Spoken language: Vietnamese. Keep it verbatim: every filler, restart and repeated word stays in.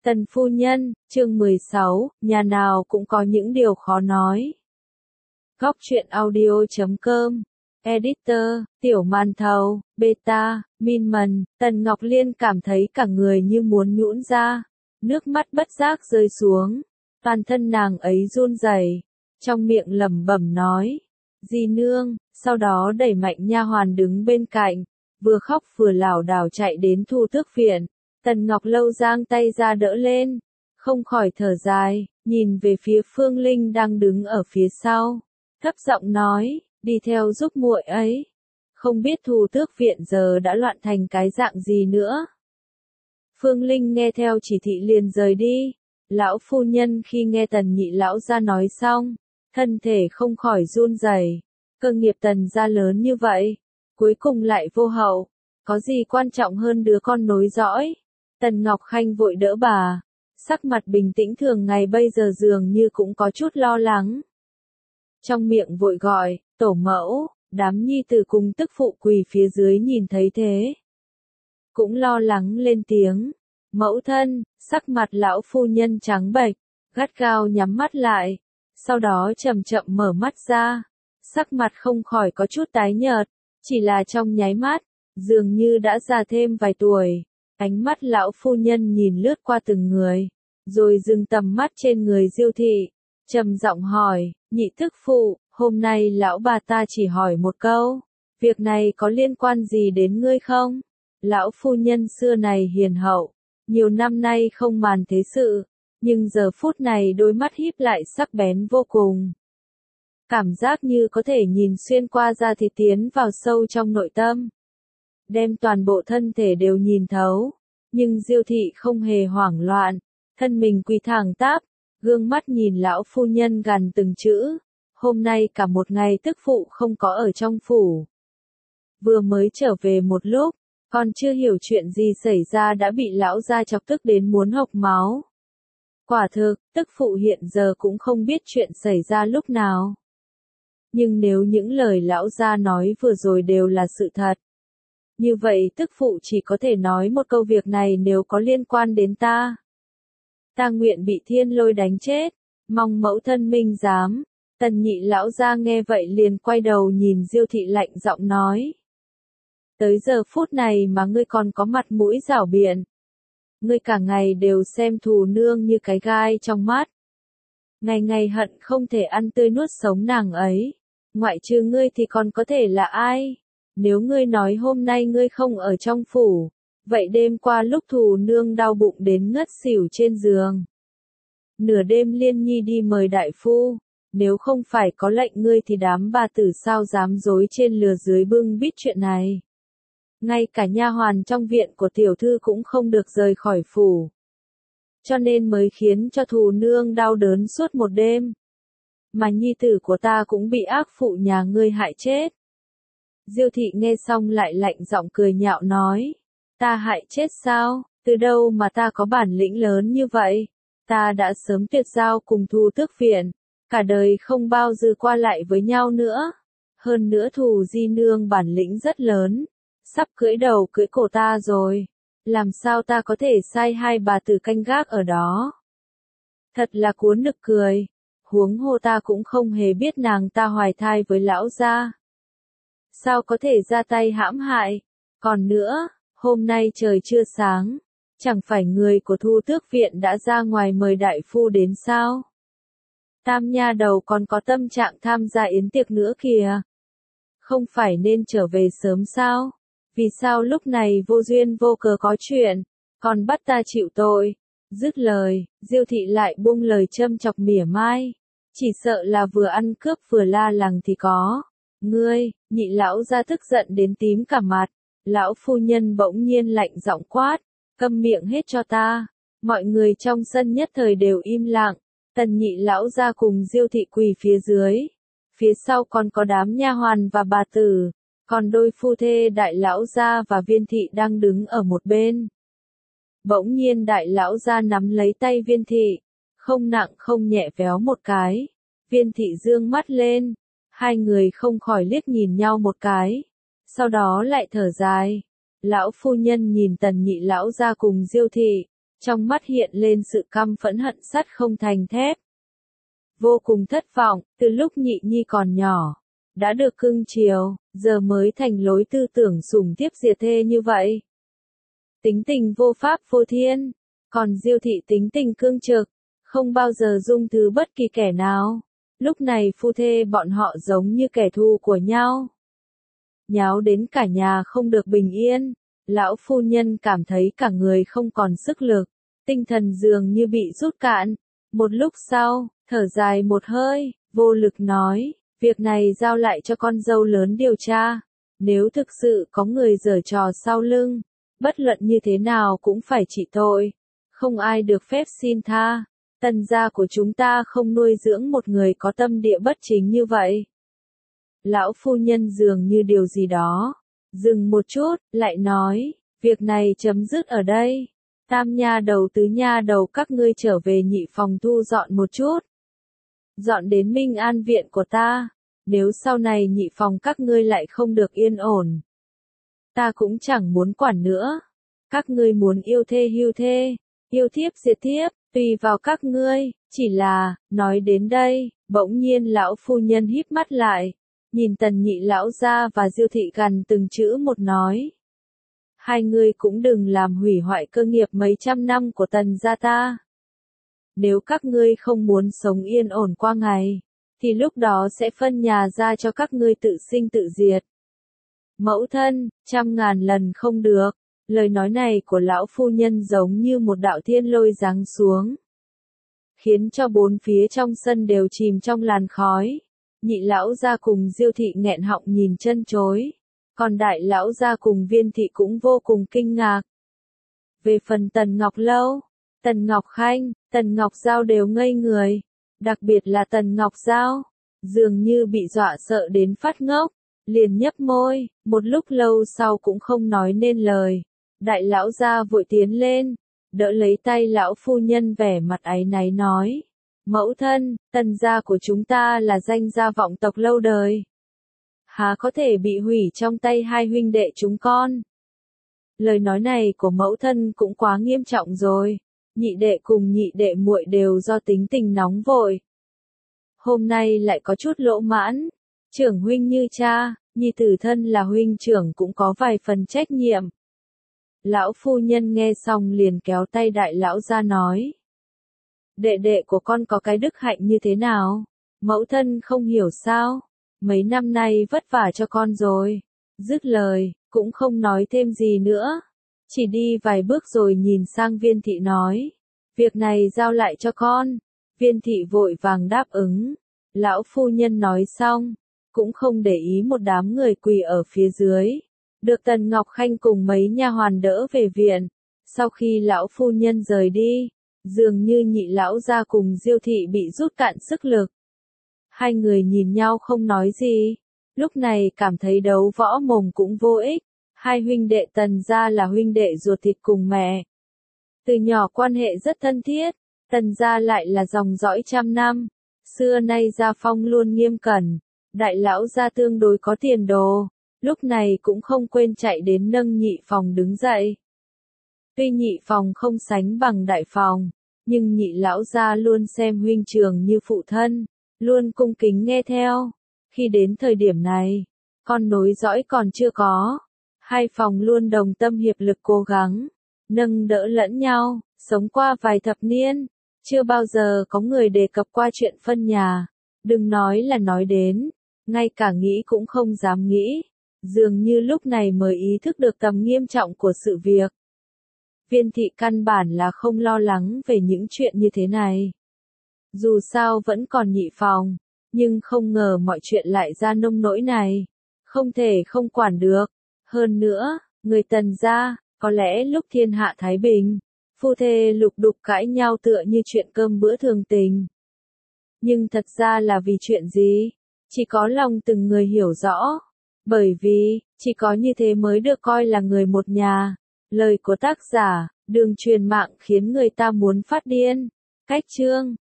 Tần phu nhân, chương mười sáu, nhà nào cũng có những điều khó nói. Góc truyện audio chấm com, Editor, Tiểu Màn Thầu, Beta, Min Mần, Tần Ngọc Liên cảm thấy cả người như muốn nhũn ra, nước mắt bất giác rơi xuống, toàn thân nàng ấy run rẩy, trong miệng lẩm bẩm nói, dì nương, sau đó đẩy mạnh nha hoàn đứng bên cạnh, vừa khóc vừa lảo đảo chạy đến Thu Tước viện. Tần Ngọc Lâu giang tay ra đỡ lên, không khỏi thở dài, nhìn về phía Phương Linh đang đứng ở phía sau, thấp giọng nói, đi theo giúp muội ấy. Không biết Thu Tước viện giờ đã loạn thành cái dạng gì nữa. Phương Linh nghe theo chỉ thị liền rời đi. Lão phu nhân khi nghe Tần nhị lão gia nói xong, thân thể không khỏi run rẩy. Cơ nghiệp Tần gia lớn như vậy, cuối cùng lại vô hậu, có gì quan trọng hơn đứa con nối dõi. Tần Ngọc Khanh vội đỡ bà, sắc mặt bình tĩnh thường ngày bây giờ dường như cũng có chút lo lắng. Trong miệng vội gọi, tổ mẫu, đám nhi tử cùng tức phụ quỳ phía dưới nhìn thấy thế. Cũng lo lắng lên tiếng, mẫu thân, sắc mặt lão phu nhân trắng bệch, gắt gao nhắm mắt lại, sau đó chậm chậm mở mắt ra, sắc mặt không khỏi có chút tái nhợt, chỉ là trong nháy mắt, dường như đã già thêm vài tuổi. Ánh mắt lão phu nhân nhìn lướt qua từng người, rồi dừng tầm mắt trên người Diêu thị, trầm giọng hỏi, nhị tức phụ, hôm nay lão bà ta chỉ hỏi một câu, việc này có liên quan gì đến ngươi không? Lão phu nhân xưa này hiền hậu, nhiều năm nay không màn thế sự, nhưng giờ phút này đôi mắt híp lại sắc bén vô cùng. Cảm giác như có thể nhìn xuyên qua da thịt tiến vào sâu trong nội tâm. Đem toàn bộ thân thể đều nhìn thấu, nhưng Diêu thị không hề hoảng loạn, thân mình quỳ thẳng tắp, gương mắt nhìn lão phu nhân gằn từng chữ, hôm nay cả một ngày tức phụ không có ở trong phủ. Vừa mới trở về một lúc, còn chưa hiểu chuyện gì xảy ra đã bị lão gia chọc tức đến muốn hộc máu. Quả thực, tức phụ hiện giờ cũng không biết chuyện xảy ra lúc nào. Nhưng nếu những lời lão gia nói vừa rồi đều là sự thật, như vậy tức phụ chỉ có thể nói một câu việc này nếu có liên quan đến ta. Ta nguyện bị thiên lôi đánh chết, mong mẫu thân minh giám. Tần nhị lão gia nghe vậy liền quay đầu nhìn Diêu thị lạnh giọng nói. Tới giờ phút này mà ngươi còn có mặt mũi giảo biện. Ngươi cả ngày đều xem thù nương như cái gai trong mắt. Ngày ngày hận không thể ăn tươi nuốt sống nàng ấy. Ngoại trừ ngươi thì còn có thể là ai? Nếu ngươi nói hôm nay ngươi không ở trong phủ, vậy đêm qua lúc thù nương đau bụng đến ngất xỉu trên giường. Nửa đêm Liên Nhi đi mời đại phu, nếu không phải có lệnh ngươi thì đám bà tử sao dám dối trên lừa dưới bưng bít chuyện này. Ngay cả nha hoàn trong viện của tiểu thư cũng không được rời khỏi phủ. Cho nên mới khiến cho thù nương đau đớn suốt một đêm. Mà nhi tử của ta cũng bị ác phụ nhà ngươi hại chết. Diêu thị nghe xong lại lạnh giọng cười nhạo nói, ta hại chết sao, từ đâu mà ta có bản lĩnh lớn như vậy, ta đã sớm tuyệt giao cùng Thu Tước viện, cả đời không bao giờ qua lại với nhau nữa, hơn nữa Thù di nương bản lĩnh rất lớn, sắp cưỡi đầu cưỡi cổ ta rồi, làm sao ta có thể sai hai bà tử canh gác ở đó. Thật là cuốn nực cười, huống hồ ta cũng không hề biết nàng ta hoài thai với lão gia. Sao có thể ra tay hãm hại? Còn nữa, hôm nay trời chưa sáng, chẳng phải người của Thu Tước viện đã ra ngoài mời đại phu đến sao? Tam nha đầu còn có tâm trạng tham gia yến tiệc nữa kìa. Không phải nên trở về sớm sao? Vì sao lúc này vô duyên vô cớ có chuyện, còn bắt ta chịu tội? Dứt lời, Diêu thị lại buông lời châm chọc mỉa mai. Chỉ sợ là vừa ăn cướp vừa la làng thì có. Ngươi, nhị lão gia tức giận đến tím cả mặt, lão phu nhân bỗng nhiên lạnh giọng quát, câm miệng hết cho ta. Mọi người trong sân nhất thời đều im lặng, Tần nhị lão gia cùng Diêu thị quỳ phía dưới, phía sau còn có đám nha hoàn và bà tử, còn đôi phu thê đại lão gia và Viên thị đang đứng ở một bên. Bỗng nhiên đại lão gia nắm lấy tay Viên thị, không nặng không nhẹ véo một cái, Viên thị dương mắt lên. Hai người không khỏi liếc nhìn nhau một cái, sau đó lại thở dài. Lão phu nhân nhìn Tần nhị lão gia cùng Diêu thị, trong mắt hiện lên sự căm phẫn hận sắt không thành thép. Vô cùng thất vọng, từ lúc Nhị Nhi còn nhỏ, đã được cưng chiều, giờ mới thành lối tư tưởng sủng thiếp diệt thê như vậy. Tính tình vô pháp vô thiên, còn Diêu thị tính tình cương trực, không bao giờ dung thứ bất kỳ kẻ nào. Lúc này phu thê bọn họ giống như kẻ thù của nhau. Nháo đến cả nhà không được bình yên, lão phu nhân cảm thấy cả người không còn sức lực, tinh thần dường như bị rút cạn. Một lúc sau, thở dài một hơi, vô lực nói, việc này giao lại cho con dâu lớn điều tra. Nếu thực sự có người giở trò sau lưng, bất luận như thế nào cũng phải trị tội. Không ai được phép xin tha. Tần gia của chúng ta không nuôi dưỡng một người có tâm địa bất chính như vậy. Lão phu nhân dường như điều gì đó. Dừng một chút, lại nói, việc này chấm dứt ở đây. Tam nha đầu tứ nha đầu các ngươi trở về nhị phòng thu dọn một chút. Dọn đến Minh An viện của ta. Nếu sau này nhị phòng các ngươi lại không được yên ổn, ta cũng chẳng muốn quản nữa. Các ngươi muốn yêu thê hưu thê, yêu thiếp diệt thiếp, tùy vào các ngươi. Chỉ là, nói đến đây, bỗng nhiên lão phu nhân híp mắt lại, nhìn Tần nhị lão gia và Diêu thị gần từng chữ một nói. Hai ngươi cũng đừng làm hủy hoại cơ nghiệp mấy trăm năm của Tần gia ta. Nếu các ngươi không muốn sống yên ổn qua ngày, thì lúc đó sẽ phân nhà ra cho các ngươi tự sinh tự diệt. Mẫu thân, trăm ngàn lần không được. Lời nói này của lão phu nhân giống như một đạo thiên lôi giáng xuống, khiến cho bốn phía trong sân đều chìm trong làn khói. Nhị lão gia cùng Diêu thị nghẹn họng nhìn chân chối, còn đại lão gia cùng Viên thị cũng vô cùng kinh ngạc. Về phần Tần Ngọc Lâu, Tần Ngọc Khanh, Tần Ngọc Giao đều ngây người, đặc biệt là Tần Ngọc Giao, dường như bị dọa sợ đến phát ngốc, liền nhấp môi, một lúc lâu sau cũng không nói nên lời. Đại lão gia vội tiến lên, đỡ lấy tay lão phu nhân vẻ mặt áy náy nói, mẫu thân, Tần gia của chúng ta là danh gia vọng tộc lâu đời, há có thể bị hủy trong tay hai huynh đệ chúng con. Lời nói này của mẫu thân cũng quá nghiêm trọng rồi, nhị đệ cùng nhị đệ muội đều do tính tình nóng vội. Hôm nay lại có chút lỗ mãn, trưởng huynh như cha, nhi tử thân là huynh trưởng cũng có vài phần trách nhiệm. Lão phu nhân nghe xong liền kéo tay đại lão ra nói. Đệ đệ của con có cái đức hạnh như thế nào? Mẫu thân không hiểu sao? Mấy năm nay vất vả cho con rồi. Dứt lời, cũng không nói thêm gì nữa. Chỉ đi vài bước rồi nhìn sang Viên thị nói. Việc này giao lại cho con. Viên thị vội vàng đáp ứng. Lão phu nhân nói xong, cũng không để ý một đám người quỳ ở phía dưới. Được Tần Ngọc Khanh cùng mấy nha hoàn đỡ về viện. Sau khi lão phu nhân rời đi, dường như nhị lão gia cùng Diêu thị bị rút cạn sức lực. Hai người nhìn nhau không nói gì. Lúc này cảm thấy đấu võ mồm cũng vô ích. Hai huynh đệ Tần gia là huynh đệ ruột thịt cùng mẹ. Từ nhỏ quan hệ rất thân thiết. Tần gia lại là dòng dõi trăm năm. Xưa nay gia phong luôn nghiêm cẩn. Đại lão gia tương đối có tiền đồ. Lúc này cũng không quên chạy đến nâng nhị phòng đứng dậy. Tuy nhị phòng không sánh bằng đại phòng, nhưng nhị lão gia luôn xem huynh trưởng như phụ thân, luôn cung kính nghe theo. Khi đến thời điểm này, con nối dõi còn chưa có, hai phòng luôn đồng tâm hiệp lực cố gắng, nâng đỡ lẫn nhau, sống qua vài thập niên, chưa bao giờ có người đề cập qua chuyện phân nhà, đừng nói là nói đến, ngay cả nghĩ cũng không dám nghĩ. Dường như lúc này mới ý thức được tầm nghiêm trọng của sự việc. Viên thị căn bản là không lo lắng về những chuyện như thế này. Dù sao vẫn còn nhị phòng, nhưng không ngờ mọi chuyện lại ra nông nỗi này. Không thể không quản được. Hơn nữa, người Tần gia, có lẽ lúc thiên hạ thái bình, phu thê lục đục cãi nhau tựa như chuyện cơm bữa thường tình. Nhưng thật ra là vì chuyện gì? Chỉ có lòng từng người hiểu rõ. Bởi vì, chỉ có như thế mới được coi là người một nhà. Lời của tác giả, đường truyền mạng khiến người ta muốn phát điên. Cách chương